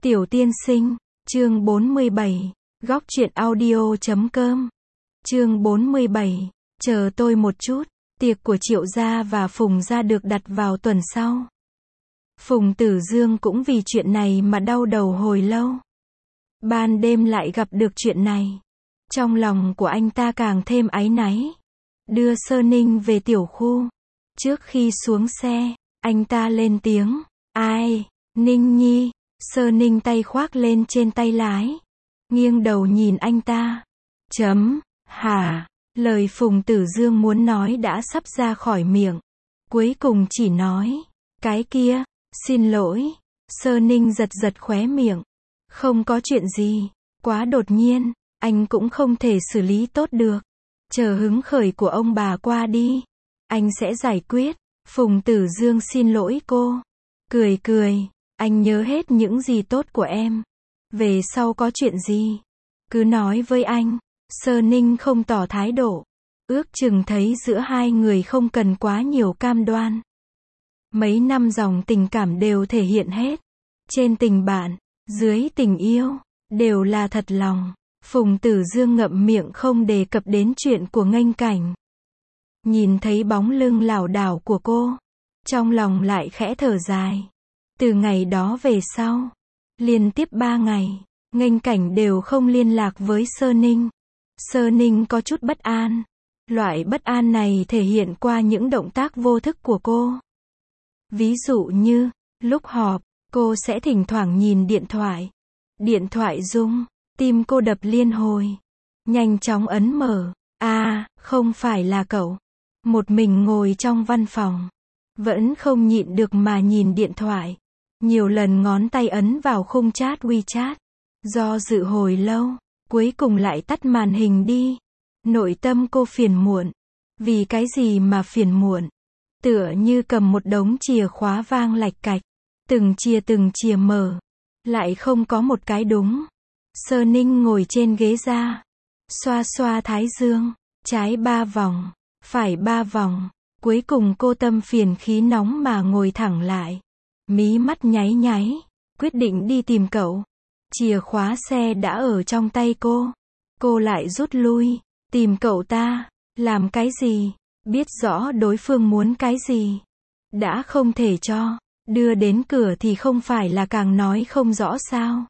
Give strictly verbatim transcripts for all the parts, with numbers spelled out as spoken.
Tiểu tiên sinh, chương bốn mươi bảy, góc truyện audio chấm com. Chương bốn mươi bảy, chờ tôi một chút, tiệc của Triệu gia và Phùng gia được đặt vào tuần sau. Phùng Tử Dương cũng vì chuyện này mà đau đầu hồi lâu. Ban đêm lại gặp được chuyện này. Trong lòng của anh ta càng thêm áy náy. Đưa Sơ Ninh về tiểu khu. Trước khi xuống xe, anh ta lên tiếng, ai, Ninh Nhi. Sơ Ninh tay khoác lên trên tay lái. Nghiêng đầu nhìn anh ta. Chấm, hả, lời Phùng Tử Dương muốn nói đã sắp ra khỏi miệng. Cuối cùng chỉ nói, cái kia, xin lỗi. Sơ Ninh giật giật khóe miệng. Không có chuyện gì, quá đột nhiên, anh cũng không thể xử lý tốt được. Chờ hứng khởi của ông bà qua đi, anh sẽ giải quyết. Phùng Tử Dương xin lỗi cô. Cười cười, anh nhớ hết những gì tốt của em. Về sau có chuyện gì, cứ nói với anh. Sơ Ninh không tỏ thái độ. Ước chừng thấy giữa hai người không cần quá nhiều cam đoan. Mấy năm dòng tình cảm đều thể hiện hết. Trên tình bạn, dưới tình yêu, đều là thật lòng. Phùng Tử Dương ngậm miệng không đề cập đến chuyện của Nghênh Cảnh. Nhìn thấy bóng lưng lảo đảo của cô, trong lòng lại khẽ thở dài. Từ ngày đó về sau, liên tiếp ba ngày, Nghênh Cảnh đều không liên lạc với Sơ Ninh. Sơ Ninh có chút bất an. Loại bất an này thể hiện qua những động tác vô thức của cô. Ví dụ như, lúc họp, cô sẽ thỉnh thoảng nhìn điện thoại. Điện thoại rung, tim cô đập liên hồi. Nhanh chóng ấn mở. À, không phải là cậu. Một mình ngồi trong văn phòng. Vẫn không nhịn được mà nhìn điện thoại. Nhiều lần ngón tay ấn vào khung chat WeChat. Do dự hồi lâu, cuối cùng lại tắt màn hình đi. Nội tâm cô phiền muộn. Vì cái gì mà phiền muộn? Tựa như cầm một đống chìa khóa vang lạch cạch. Từng chìa từng chìa mở. Lại không có một cái đúng. Sơ Ninh ngồi trên ghế ra. Xoa xoa thái dương. Trái ba vòng. Phải ba vòng. Cuối cùng cô tâm phiền khí nóng mà ngồi thẳng lại. Mí mắt nháy nháy. Quyết định đi tìm cậu. Chìa khóa xe đã ở trong tay cô. Cô lại rút lui. Tìm cậu ta. Làm cái gì? Biết rõ đối phương muốn cái gì. Đã không thể cho. Đưa đến cửa thì không phải là càng nói không rõ sao.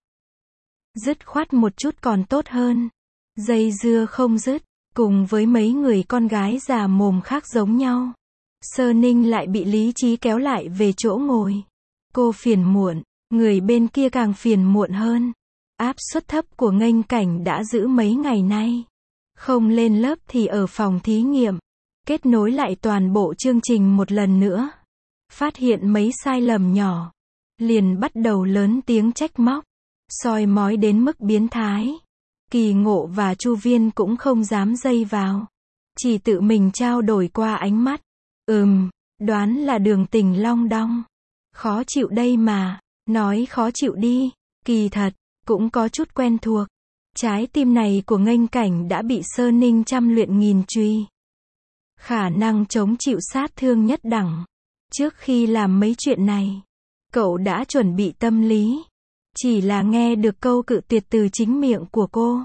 Dứt khoát một chút còn tốt hơn. Dây dưa không dứt. Cùng với mấy người con gái già mồm khác giống nhau. Sơ Ninh lại bị lý trí kéo lại về chỗ ngồi. Cô phiền muộn. Người bên kia càng phiền muộn hơn. Áp suất thấp của Nghênh Cảnh đã giữ mấy ngày nay. Không lên lớp thì ở phòng thí nghiệm. Kết nối lại toàn bộ chương trình một lần nữa. Phát hiện mấy sai lầm nhỏ. Liền bắt đầu lớn tiếng trách móc. Soi mói đến mức biến thái. Kỳ Ngộ và Chu Viên cũng không dám dây vào. Chỉ tự mình trao đổi qua ánh mắt. Ừm, đoán là Đường Tình long đong. Khó chịu đây mà. Nói khó chịu đi. Kỳ thật, cũng có chút quen thuộc. Trái tim này của Nghênh Cảnh đã bị Sơ Ninh trăm luyện nghìn truy. Khả năng chống chịu sát thương nhất đẳng. Trước khi làm mấy chuyện này, cậu đã chuẩn bị tâm lý. Chỉ là nghe được câu cự tuyệt từ chính miệng của cô.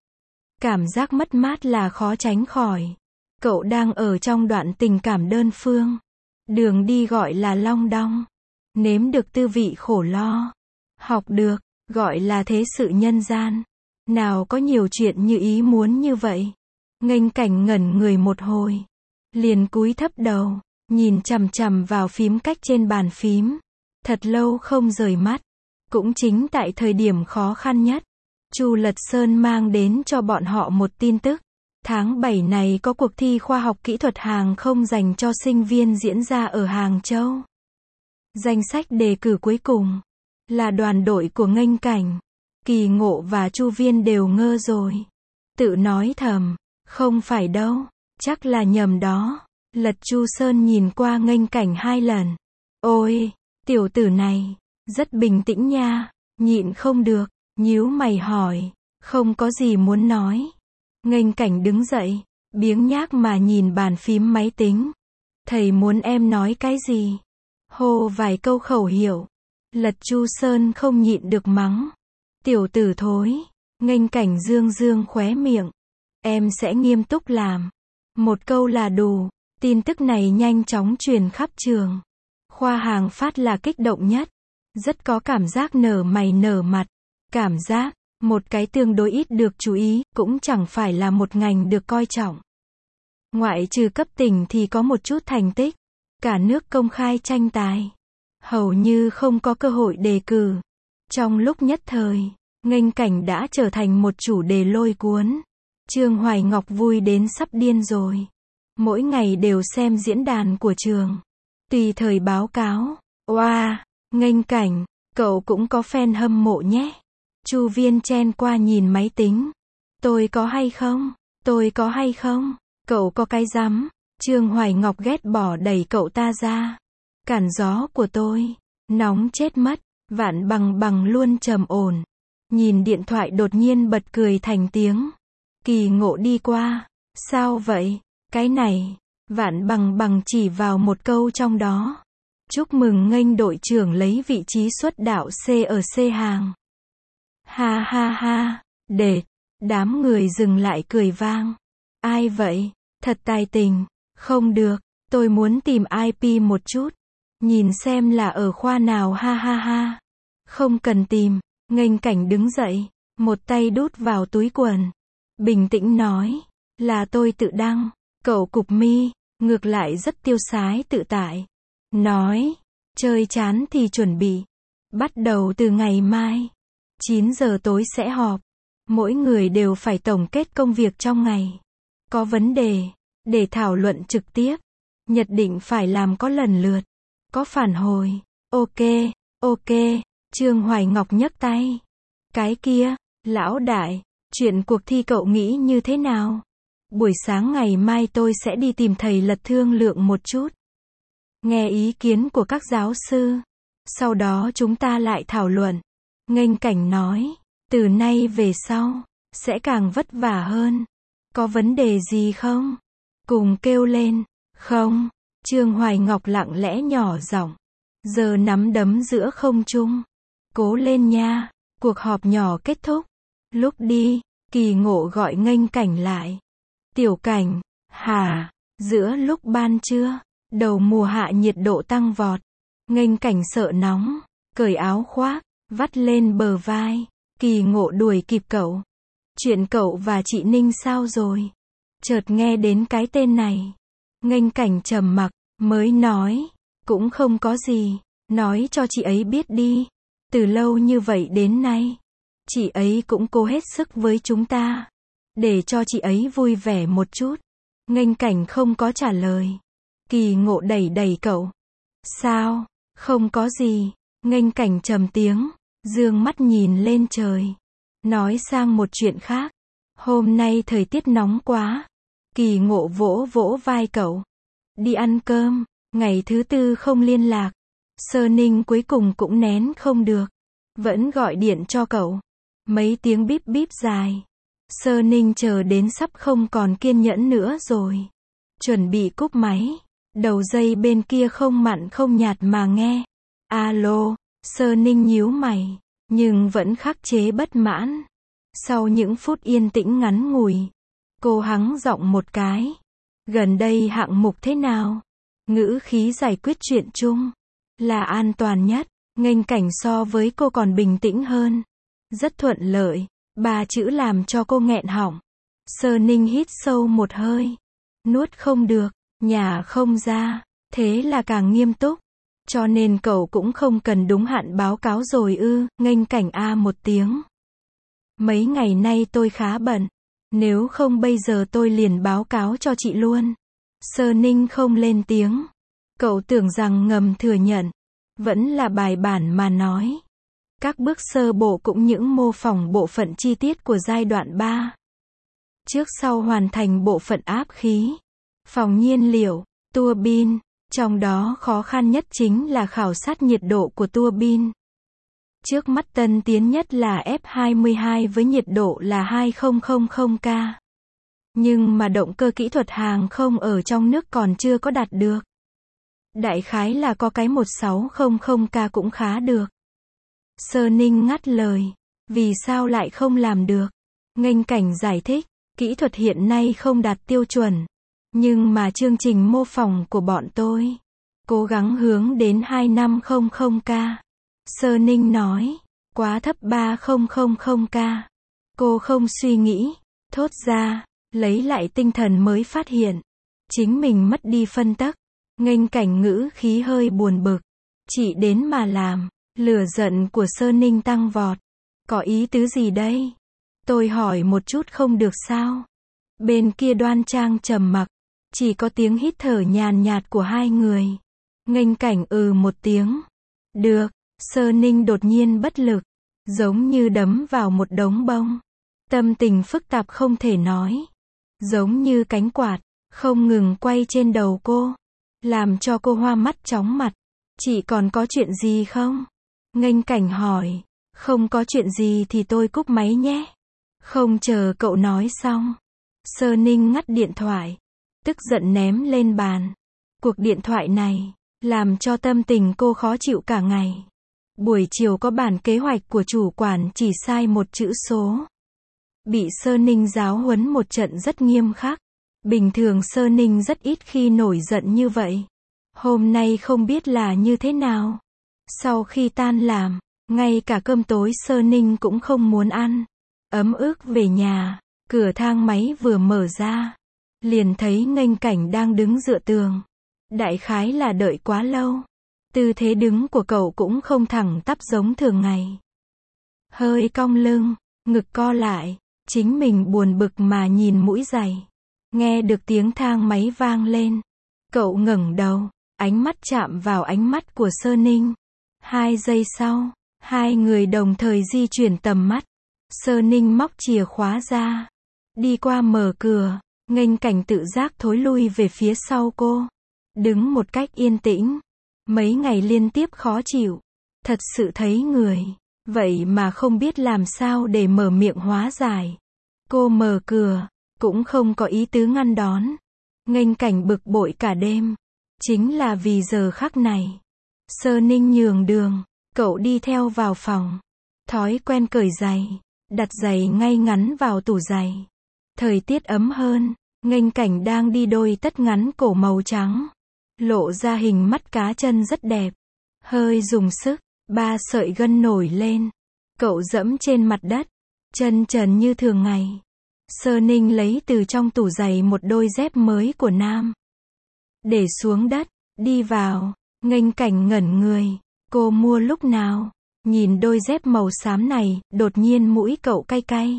Cảm giác mất mát là khó tránh khỏi. Cậu đang ở trong đoạn tình cảm đơn phương. Đường đi gọi là long đong. Nếm được tư vị khổ lo. Học được, gọi là thế sự nhân gian. Nào có nhiều chuyện như ý muốn như vậy. Nghênh Cảnh ngẩn người một hồi. Liền cúi thấp đầu. Nhìn chằm chằm vào phím cách trên bàn phím. Thật lâu không rời mắt. Cũng chính tại thời điểm khó khăn nhất. Chu Lật Sơn mang đến cho bọn họ một tin tức. Tháng bảy này có cuộc thi khoa học kỹ thuật hàng không dành cho sinh viên diễn ra ở Hàng Châu. Danh sách đề cử cuối cùng là đoàn đội của Nghênh Cảnh. Kỳ Ngộ và Chu Viên đều ngơ rồi. Tự nói thầm, không phải đâu, chắc là nhầm đó. Lật Chu Sơn nhìn qua Nghênh Cảnh hai lần. Ôi, tiểu tử này, rất bình tĩnh nha. Nhịn không được, nhíu mày hỏi, không có gì muốn nói. Nghênh Cảnh đứng dậy, biếng nhác mà nhìn bàn phím máy tính. Thầy muốn em nói cái gì? Hô vài câu khẩu hiệu. Lật Chu Sơn không nhịn được mắng. Tiểu tử thối. Nghênh Cảnh dương dương khóe miệng. Em sẽ nghiêm túc làm. Một câu là đủ. Tin tức này nhanh chóng truyền khắp trường. Khoa Hàng Phát là kích động nhất. Rất có cảm giác nở mày nở mặt. Cảm giác, một cái tương đối ít được chú ý, cũng chẳng phải là một ngành được coi trọng. Ngoại trừ cấp tỉnh thì có một chút thành tích. Cả nước công khai tranh tài. Hầu như không có cơ hội đề cử. Trong lúc nhất thời, Nghênh Cảnh đã trở thành một chủ đề lôi cuốn. Trương Hoài Ngọc vui đến sắp điên rồi. Mỗi ngày đều xem diễn đàn của trường. Tùy thời báo cáo. Oa, wow, Nghênh Cảnh, cậu cũng có fan hâm mộ nhé. Chu Viên chen qua nhìn máy tính. Tôi có hay không? Tôi có hay không? Cậu có cái rắm. Trương Hoài Ngọc ghét bỏ đẩy cậu ta ra. Cản gió của tôi. Nóng chết mất. Vạn Bằng Bằng luôn trầm ổn. Nhìn điện thoại đột nhiên bật cười thành tiếng. Kỳ Ngộ đi qua. Sao vậy? Cái này. Vạn Bằng Bằng chỉ vào một câu trong đó. Chúc mừng Nghênh đội trưởng lấy vị trí xuất đạo C ở C hàng. Ha ha ha. Đệt. Đám người dừng lại cười vang. Ai vậy? Thật tài tình. Không được. Tôi muốn tìm i pê một chút. Nhìn xem là ở khoa nào ha ha ha. Không cần tìm. Nghênh Cảnh đứng dậy. Một tay đút vào túi quần. Bình tĩnh nói. Là tôi tự đăng. Cậu cụp mi. Ngược lại rất tiêu sái tự tại. Nói. Chơi chán thì chuẩn bị. Bắt đầu từ ngày mai. chín giờ tối sẽ họp. Mỗi người đều phải tổng kết công việc trong ngày. Có vấn đề. Để thảo luận trực tiếp. Nhất định phải làm có lần lượt. Có phản hồi. Ok. Ok. Trương Hoài Ngọc nhấc tay. Cái kia. Lão đại. Chuyện cuộc thi cậu nghĩ như thế nào? Buổi sáng ngày mai tôi sẽ đi tìm thầy Lật thương lượng một chút. Nghe ý kiến của các giáo sư. Sau đó chúng ta lại thảo luận. Nghênh Cảnh nói. Từ nay về sau. Sẽ càng vất vả hơn. Có vấn đề gì không? Cùng kêu lên. Không. Trương Hoài Ngọc lặng lẽ nhỏ giọng. Giờ nắm đấm giữa không trung. Cố lên nha. Cuộc họp nhỏ kết thúc. Lúc đi, Kỳ Ngộ gọi Nghênh Cảnh lại. Tiểu Cảnh. Hả? Giữa lúc ban trưa. Đầu mùa hạ nhiệt độ tăng vọt. Nghênh Cảnh sợ nóng. Cởi áo khoác. Vắt lên bờ vai. Kỳ Ngộ đuổi kịp cậu. Chuyện cậu và chị Ninh sao rồi? Chợt nghe đến cái tên này. Nghênh Cảnh trầm mặc. Mới nói. Cũng không có gì. Nói cho chị ấy biết đi. Từ lâu như vậy đến nay. Chị ấy cũng cố hết sức với chúng ta. Để cho chị ấy vui vẻ một chút. Nghênh Cảnh không có trả lời. Kỳ Ngộ đẩy đẩy cậu. Sao? Không có gì. Nghênh Cảnh trầm tiếng. Dương mắt nhìn lên trời. Nói sang một chuyện khác. Hôm nay thời tiết nóng quá. Kỳ Ngộ vỗ vỗ vai cậu. Đi ăn cơm. Ngày thứ tư không liên lạc. Sơ Ninh cuối cùng cũng nén không được. Vẫn gọi điện cho cậu. Mấy tiếng bíp bíp dài. Sơ Ninh chờ đến sắp không còn kiên nhẫn nữa rồi. Chuẩn bị cúp máy. Đầu dây bên kia không mặn không nhạt mà nghe. Alo. Sơ Ninh nhíu mày. Nhưng vẫn khắc chế bất mãn. Sau những phút yên tĩnh ngắn ngủi. Cô hắng giọng một cái. Gần đây hạng mục thế nào? Ngữ khí giải quyết chuyện chung. Là an toàn nhất. Nghênh Cảnh so với cô còn bình tĩnh hơn. Rất thuận lợi. Ba chữ làm cho cô nghẹn họng. Sơ Ninh hít sâu một hơi. Nuốt không được. Nhà không ra. Thế là càng nghiêm túc. Cho nên cậu cũng không cần đúng hạn báo cáo rồi ư. Nghênh Cảnh a một tiếng. Mấy ngày nay tôi khá bận. Nếu không bây giờ tôi liền báo cáo cho chị luôn. Sơ Ninh không lên tiếng. Cậu tưởng rằng ngầm thừa nhận. Vẫn là bài bản mà nói. Các bước sơ bộ cũng những mô phỏng bộ phận chi tiết của giai đoạn ba. Trước sau hoàn thành bộ phận áp khí, phòng nhiên liệu, tua bin. Trong đó khó khăn nhất chính là khảo sát nhiệt độ của tua bin. Trước mắt tân tiến nhất là F hai mươi hai với nhiệt độ là hai nghìn K. Nhưng mà động cơ kỹ thuật hàng không ở trong nước còn chưa có đạt được. Đại khái là có cái một nghìn sáu trăm K cũng khá được. Sơ Ninh ngắt lời. Vì sao lại không làm được? Nghênh Cảnh giải thích. Kỹ thuật hiện nay không đạt tiêu chuẩn. Nhưng mà chương trình mô phỏng của bọn tôi cố gắng hướng đến hai năm không không k. Sơ Ninh nói. Quá thấp ba không không không k. Cô không suy nghĩ, thốt ra, lấy lại tinh thần mới phát hiện. Chính mình mất đi phân tắc. Nghênh Cảnh ngữ khí hơi buồn bực. Chị đến mà làm. Lửa giận của Sơ Ninh tăng vọt. Có ý tứ gì đây? Tôi hỏi một chút không được sao? Bên kia Đoan Trang trầm mặc. Chỉ có tiếng hít thở nhàn nhạt của hai người. Nghênh Cảnh ừ một tiếng. Được. Sơ Ninh đột nhiên bất lực. Giống như đấm vào một đống bông. Tâm tình phức tạp không thể nói. Giống như cánh quạt, không ngừng quay trên đầu cô. Làm cho cô hoa mắt chóng mặt. Chị còn có chuyện gì không? Nghênh Cảnh hỏi. Không có chuyện gì thì tôi cúp máy nhé. Không chờ cậu nói xong. Sơ Ninh ngắt điện thoại. Tức giận ném lên bàn. Cuộc điện thoại này làm cho tâm tình cô khó chịu cả ngày. Buổi chiều có bản kế hoạch của chủ quản chỉ sai một chữ số. Bị Sơ Ninh giáo huấn một trận rất nghiêm khắc. Bình thường Sơ Ninh rất ít khi nổi giận như vậy. Hôm nay không biết là như thế nào. Sau khi tan làm, ngay cả cơm tối Sơ Ninh cũng không muốn ăn. Ấm ức về nhà, cửa thang máy vừa mở ra. Liền thấy Nghênh Cảnh đang đứng dựa tường. Đại khái là đợi quá lâu. Tư thế đứng của cậu cũng không thẳng tắp giống thường ngày. Hơi cong lưng, ngực co lại. Chính mình buồn bực mà nhìn mũi giày. Nghe được tiếng thang máy vang lên. Cậu ngẩng đầu, ánh mắt chạm vào ánh mắt của Sơ Ninh. Hai giây sau, hai người đồng thời di chuyển tầm mắt. Sơ Ninh móc chìa khóa ra. Đi qua mở cửa, Nghênh Cảnh tự giác thối lui về phía sau cô. Đứng một cách yên tĩnh. Mấy ngày liên tiếp khó chịu. Thật sự thấy người. Vậy mà không biết làm sao để mở miệng hóa giải. Cô mở cửa, cũng không có ý tứ ngăn đón. Nghênh Cảnh bực bội cả đêm. Chính là vì giờ khắc này. Sơ Ninh nhường đường, cậu đi theo vào phòng. Thói quen cởi giày, đặt giày ngay ngắn vào tủ giày. Thời tiết ấm hơn, Nghênh Cảnh đang đi đôi tất ngắn cổ màu trắng. Lộ ra hình mắt cá chân rất đẹp. Hơi dùng sức, ba sợi gân nổi lên. Cậu dẫm trên mặt đất, chân trần như thường ngày. Sơ Ninh lấy từ trong tủ giày một đôi dép mới của nam. Để xuống đất, đi vào. Nghênh Cảnh ngẩn người. Cô mua lúc nào? Nhìn đôi dép màu xám này, đột nhiên mũi cậu cay cay.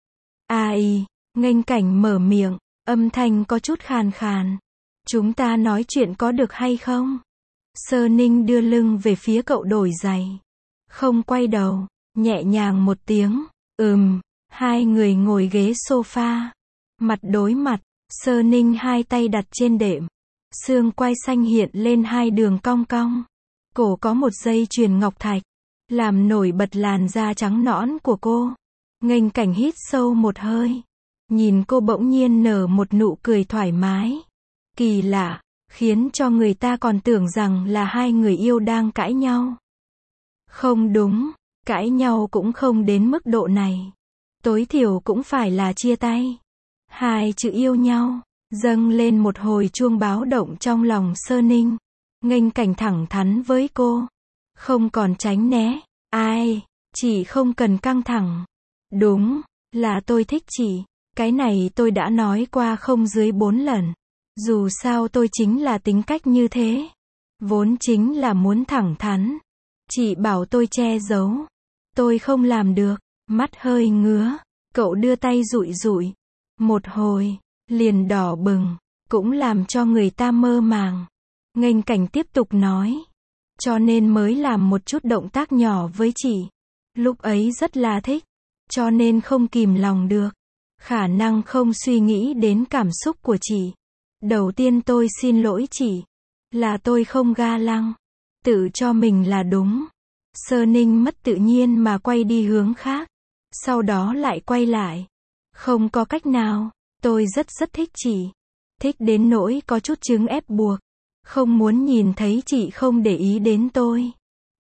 Ai? Nghênh Cảnh mở miệng, âm thanh có chút khàn khàn. Chúng ta nói chuyện có được hay không? Sơ Ninh đưa lưng về phía cậu đổi giày. Không quay đầu, nhẹ nhàng một tiếng. Ừm. Hai người ngồi ghế sofa. Mặt đối mặt, Sơ Ninh hai tay đặt trên đệm. Xương quai xanh hiện lên hai đường cong cong. Cổ có một dây chuyền ngọc thạch. Làm nổi bật làn da trắng nõn của cô. Nghênh Cảnh hít sâu một hơi. Nhìn cô bỗng nhiên nở một nụ cười thoải mái. Kỳ lạ, khiến cho người ta còn tưởng rằng là hai người yêu đang cãi nhau. Không đúng, cãi nhau cũng không đến mức độ này. Tối thiểu cũng phải là chia tay. Hai chữ yêu nhau, dâng lên một hồi chuông báo động trong lòng Sơ Ninh. Nghênh Cảnh thẳng thắn với cô. Không còn tránh né. Ai, chị không cần căng thẳng. Đúng, là tôi thích chị. Cái này tôi đã nói qua không dưới bốn lần. Dù sao tôi chính là tính cách như thế. Vốn chính là muốn thẳng thắn. Chị bảo tôi che giấu. Tôi không làm được. Mắt hơi ngứa. Cậu đưa tay dụi dụi. Một hồi, liền đỏ bừng. Cũng làm cho người ta mơ màng. Nghênh Cảnh tiếp tục nói. Cho nên mới làm một chút động tác nhỏ với chị. Lúc ấy rất là thích. Cho nên không kìm lòng được. Khả năng không suy nghĩ đến cảm xúc của chị. Đầu tiên tôi xin lỗi chị. Là tôi không ga lăng. Tự cho mình là đúng. Sơ Ninh mất tự nhiên mà quay đi hướng khác. Sau đó lại quay lại. Không có cách nào. Tôi rất rất thích chị. Thích đến nỗi có chút chứng ép buộc. Không muốn nhìn thấy chị không để ý đến tôi.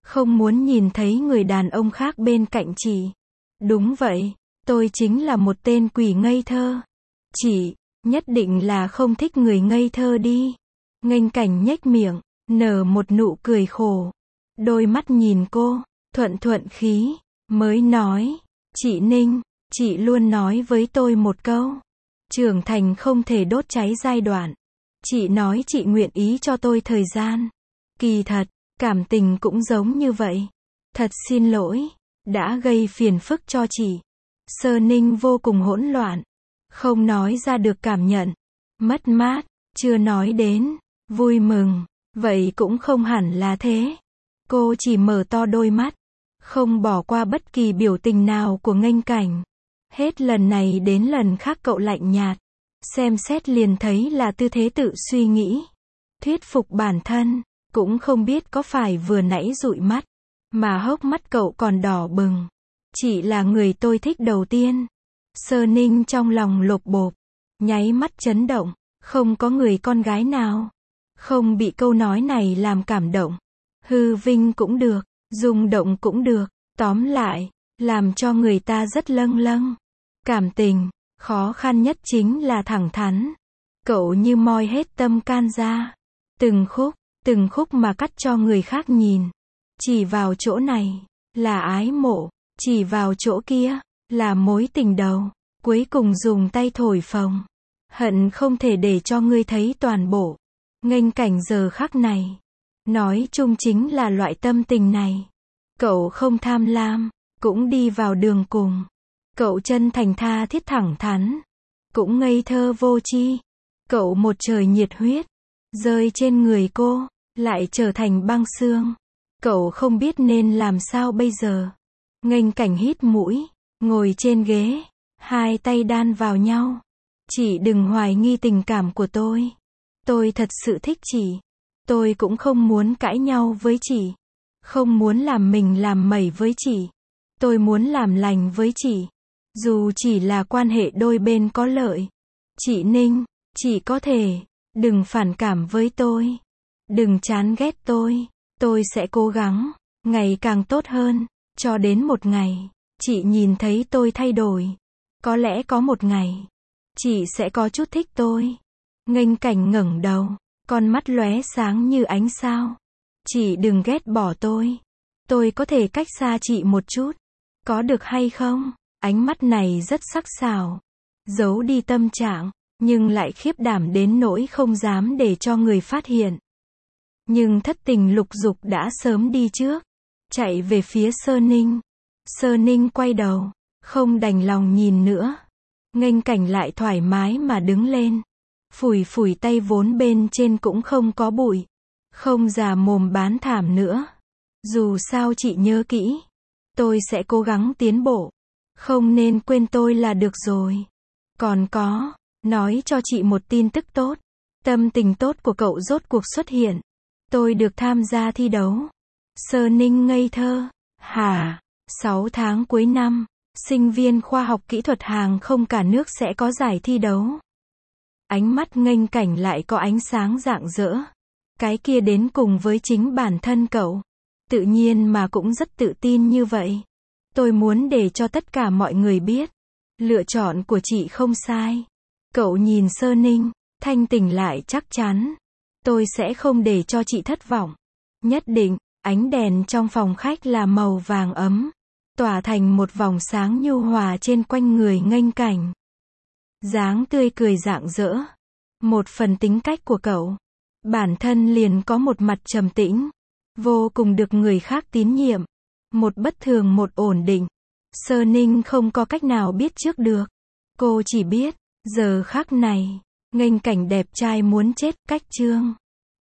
Không muốn nhìn thấy người đàn ông khác bên cạnh chị. Đúng vậy, tôi chính là một tên quỷ ngây thơ. Chị, nhất định là không thích người ngây thơ đi. Nghênh Cảnh nhếch miệng, nở một nụ cười khổ. Đôi mắt nhìn cô, thuận thuận khí, mới nói, chị Ninh, chị luôn nói với tôi một câu. Trưởng thành không thể đốt cháy giai đoạn. Chị nói chị nguyện ý cho tôi thời gian. Kỳ thật, cảm tình cũng giống như vậy. Thật xin lỗi, đã gây phiền phức cho chị. Sơ Ninh vô cùng hỗn loạn. Không nói ra được cảm nhận. Mất mát, chưa nói đến. Vui mừng, vậy cũng không hẳn là thế. Cô chỉ mở to đôi mắt. Không bỏ qua bất kỳ biểu tình nào của Nghênh Cảnh. Hết lần này đến lần khác cậu lạnh nhạt. Xem xét liền thấy là tư thế tự suy nghĩ. Thuyết phục bản thân. Cũng không biết có phải vừa nãy dụi mắt. Mà hốc mắt cậu còn đỏ bừng. Chị là người tôi thích đầu tiên. Sơ Ninh trong lòng lột bột. Nháy mắt chấn động. Không có người con gái nào. Không bị câu nói này làm cảm động. Hư vinh cũng được. Rung động cũng được. Tóm lại, làm cho người ta rất lâng lâng. Cảm tình, khó khăn nhất chính là thẳng thắn. Cậu như moi hết tâm can ra. Từng khúc, từng khúc mà cắt cho người khác nhìn. Chỉ vào chỗ này, là ái mộ. Chỉ vào chỗ kia, là mối tình đầu. Cuối cùng dùng tay thổi phồng. Hận không thể để cho ngươi thấy toàn bộ. Nghênh Cảnh giờ khắc này. Nói chung chính là loại tâm tình này. Cậu không tham lam, cũng đi vào đường cùng. Cậu chân thành tha thiết thẳng thắn. Cũng ngây thơ vô tri. Cậu một trời nhiệt huyết. Rơi trên người cô, lại trở thành băng xương. Cậu không biết nên làm sao bây giờ. Nghênh Cảnh hít mũi, ngồi trên ghế. Hai tay đan vào nhau. Chị đừng hoài nghi tình cảm của tôi. Tôi thật sự thích chị. Tôi cũng không muốn cãi nhau với chị. Không muốn làm mình làm mẩy với chị. Tôi muốn làm lành với chị. Dù chỉ là quan hệ đôi bên có lợi. Chị Ninh, chị có thể, đừng phản cảm với tôi. Đừng chán ghét tôi. Tôi sẽ cố gắng, ngày càng tốt hơn. Cho đến một ngày, chị nhìn thấy tôi thay đổi. Có lẽ có một ngày, chị sẽ có chút thích tôi. Nghênh Cảnh ngẩng đầu, con mắt lóe sáng như ánh sao. Chị đừng ghét bỏ tôi. Tôi có thể cách xa chị một chút. Có được hay không? Ánh mắt này rất sắc sảo. Giấu đi tâm trạng, nhưng lại khiếp đảm đến nỗi không dám để cho người phát hiện. Nhưng thất tình lục dục đã sớm đi trước. Chạy về phía Sơ Ninh. Sơ Ninh quay đầu, không đành lòng nhìn nữa. Nghênh Cảnh lại thoải mái mà đứng lên. Phủi phủi tay vốn bên trên cũng không có bụi. Không già mồm bán thảm nữa. Dù sao chị nhớ kỹ. Tôi sẽ cố gắng tiến bộ. Không nên quên tôi là được rồi. Còn có, nói cho chị một tin tức tốt. Tâm tình tốt của cậu rốt cuộc xuất hiện. Tôi được tham gia thi đấu. Sơ Ninh ngây thơ. Hả? sáu tháng cuối năm, sinh viên khoa học kỹ thuật hàng không cả nước sẽ có giải thi đấu. Ánh mắt Nghênh Cảnh lại có ánh sáng rạng rỡ. Cái kia đến cùng với chính bản thân cậu. Tự nhiên mà cũng rất tự tin như vậy. Tôi muốn để cho tất cả mọi người biết. Lựa chọn của chị không sai. Cậu nhìn Sơ Ninh, thanh tỉnh lại chắc chắn. Tôi sẽ không để cho chị thất vọng. Nhất định, ánh đèn trong phòng khách là màu vàng ấm. Tỏa thành một vòng sáng nhu hòa trên quanh người Nghênh Cảnh. Dáng tươi cười rạng rỡ. Một phần tính cách của cậu. Bản thân liền có một mặt trầm tĩnh. Vô cùng được người khác tín nhiệm. Một bất thường một ổn định. Sơ Ninh không có cách nào biết trước được. Cô chỉ biết, giờ khắc này, Nghênh Cảnh đẹp trai muốn chết, cách chương.